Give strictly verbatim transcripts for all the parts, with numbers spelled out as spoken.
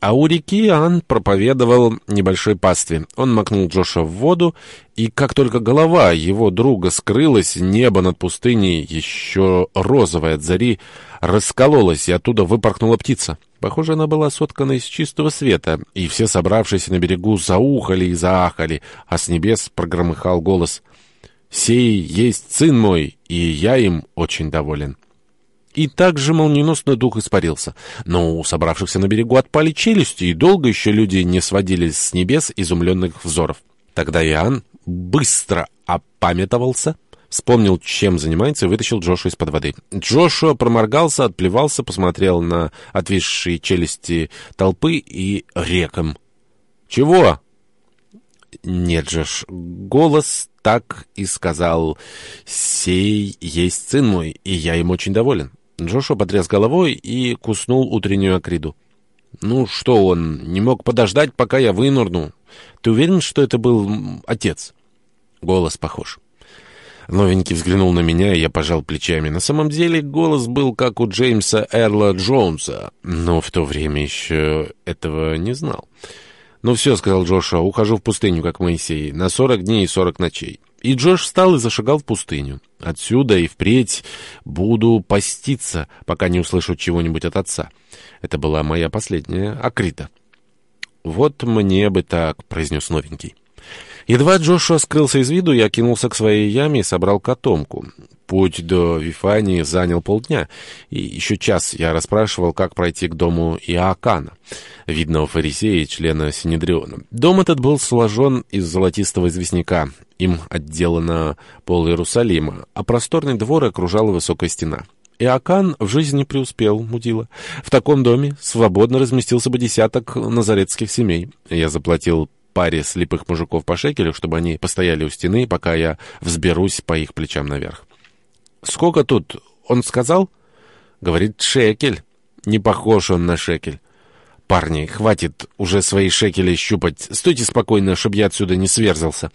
А у реки Ан проповедовал небольшой пастве. Он макнул Джоша в воду, и как только голова его друга скрылась, небо над пустыней, еще розовое от зари, раскололось, и оттуда выпорхнула птица. Похоже, она была соткана из чистого света, и все собравшиеся на берегу заухали и заахали, а с небес прогромыхал голос: «Сей есть сын мой, и я им очень доволен». И так же молниеносно дух испарился. Но у собравшихся на берегу отпали челюсти, и долго еще люди не сводили с небес изумленных взоров. Тогда Иоанн быстро опамятовался, вспомнил, чем занимается, и вытащил Джошу из-под воды. Джошуа проморгался, отплевался, посмотрел на отвисшие челюсти толпы и реком: «Чего?» «Нет же ж, голос так и сказал: «Сей есть сын мой, и я им очень доволен». Джошуа потряс головой и куснул утреннюю акриду. «Ну что, он не мог подождать, пока я вынырну? Ты уверен, что это был отец?» «Голос похож». Новенький взглянул на меня, и я пожал плечами. На самом деле голос был как у Джеймса Эрла Джонса, но в то время еще этого не знал. «Ну все», — сказал Джошуа, — «ухожу в пустыню, как Моисей, на сорок дней и сорок ночей». И Джош встал и зашагал в пустыню. «Отсюда и впредь буду поститься, пока не услышу чего-нибудь от отца». Это была моя последняя акрита. «Вот мне бы так», — произнес новенький. Едва Джошуа скрылся из виду, я кинулся к своей яме и собрал котомку. Путь до Вифании занял полдня, и еще час я расспрашивал, как пройти к дому Иоакана, видного фарисея и члена Синедриона. Дом этот был сложен из золотистого известняка, им отделано пол Иерусалима, а просторный двор окружала высокая стена. Иоакан в жизни не преуспел, мудила. В таком доме свободно разместился бы десяток назаретских семей. Я заплатил паре слепых мужиков по шекелю, чтобы они постояли у стены, пока я взберусь по их плечам наверх. «Сколько тут?» — он сказал. «Говорит, шекель». Не похож он на шекель. «Парни, хватит уже свои шекели щупать. Стойте спокойно, чтобы я отсюда не сверзался».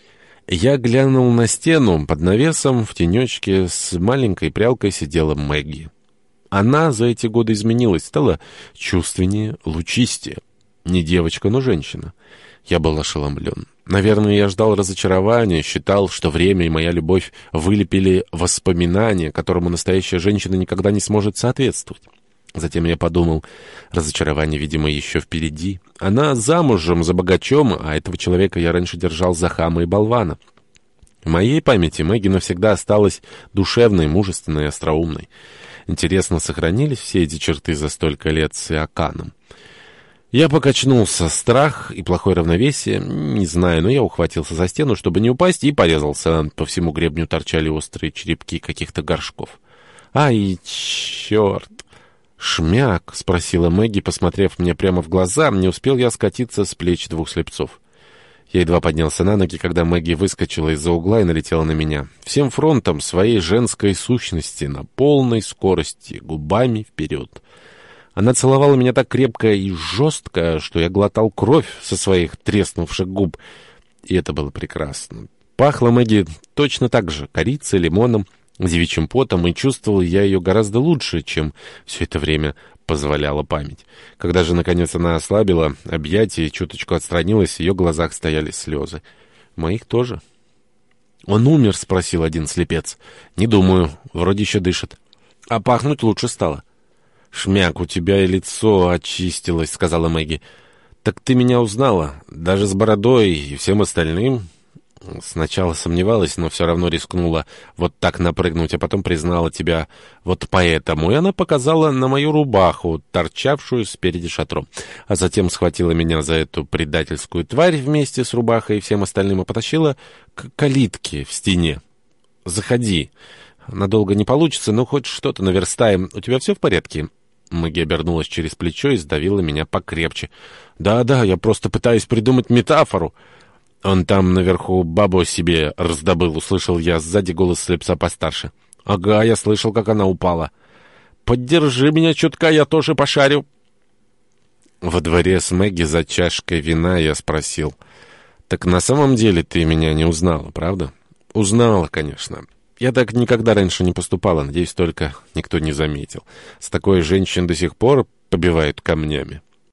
Я глянул на стену. Под навесом в тенечке с маленькой прялкой сидела Мэгги. Она за эти годы изменилась, стала чувственнее, лучистее. Не девочка, но женщина. Я был ошеломлен. Наверное, я ждал разочарования, считал, что время и моя любовь вылепили воспоминания, которому настоящая женщина никогда не сможет соответствовать. Затем я подумал, разочарование, видимо, еще впереди. Она замужем за богачом, а этого человека я раньше держал за хама и болвана. В моей памяти Мэгги навсегда осталась душевной, мужественной и остроумной. Интересно, сохранились все эти черты за столько лет с Иоаканом? Я покачнулся. Страх и плохое равновесие, не знаю, но я ухватился за стену, чтобы не упасть, и порезался. По всему гребню торчали острые черепки каких-то горшков. «Ай, черт!» «Шмяк?» — спросила Мэгги, посмотрев мне прямо в глаза. Не успел я скатиться с плеч двух слепцов. Я едва поднялся на ноги, когда Мэгги выскочила из-за угла и налетела на меня. Всем фронтом своей женской сущности, на полной скорости, губами вперед. Она целовала меня так крепко и жестко, что я глотал кровь со своих треснувших губ. И это было прекрасно. Пахла Мэгги точно так же, корицей, лимоном, девичьим потом, и чувствовал я ее гораздо лучше, чем все это время позволяла память. Когда же, наконец, она ослабила объятия и чуточку отстранилась, в ее глазах стояли слезы. Моих тоже. «Он умер?» — спросил один слепец. «Не думаю. Вроде еще дышит. А пахнуть лучше стало». «Шмяк, у тебя и лицо очистилось», — сказала Мэгги. «Так ты меня узнала, даже с бородой и всем остальным?» Сначала сомневалась, но все равно рискнула вот так напрыгнуть, а потом признала тебя вот поэтому. И она показала на мою рубаху, торчавшую спереди шатром. А затем схватила меня за эту предательскую тварь вместе с рубахой и всем остальным и потащила к калитке в стене. «Заходи. Надолго не получится, но хоть что-то наверстаем. У тебя все в порядке?» Мэгги обернулась через плечо и сдавила меня покрепче. «Да-да, я просто пытаюсь придумать метафору». «Он там наверху бабу себе раздобыл», — услышал я сзади голос слепца постарше. «Ага, я слышал, как она упала». «Поддержи меня чутка, я тоже пошарю». Во дворе с Мэгги за чашкой вина я спросил: «Так на самом деле ты меня не узнала, правда?» «Узнала, конечно. Я так никогда раньше не поступала, надеюсь, только никто не заметил. С такой женщиной до сих пор побивают камнями».